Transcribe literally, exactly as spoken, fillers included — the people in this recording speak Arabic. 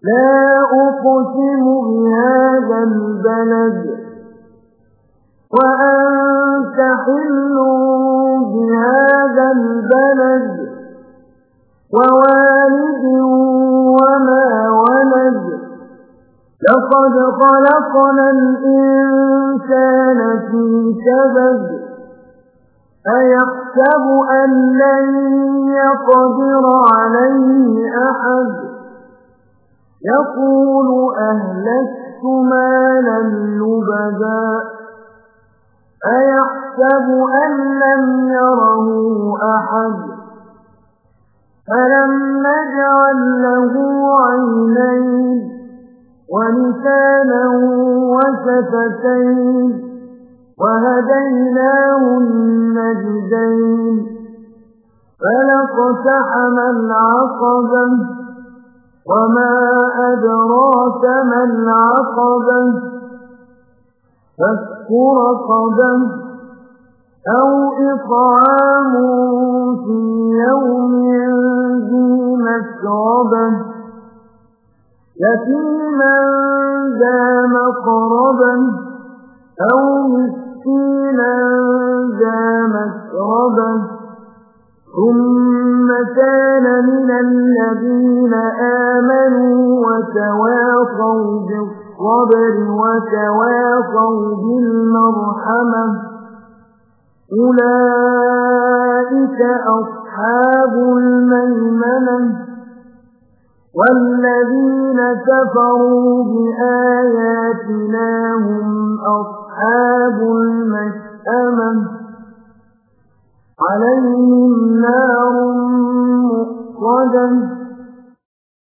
لا أقسم بهذا البلد وأنت حل بهذا البلد ووالد وما ولد لقد خلقنا الإنسان في كبد أيحسب أن لن يقدر عليه أحد يقول أهلكت مالا لبدا أيحسب أن لم يره أحد فلم نجعل له عينين ولسانا وشفتين وهديناه النجدين فلاقتحم العقبة وما أدراك ما العقبة فك رقبة أو إطعام في يوم ذي مسغبة يتيما ذا مقربة أو مسكينا ذا مسربة ثم كان من الذين آمنوا وتواصوا بالصبر وتواصوا بالمرحمة أولئك أصحاب الميمنة والذين كفروا بآياتنا هم أصحاب المشأمة عليهم نار مؤصدة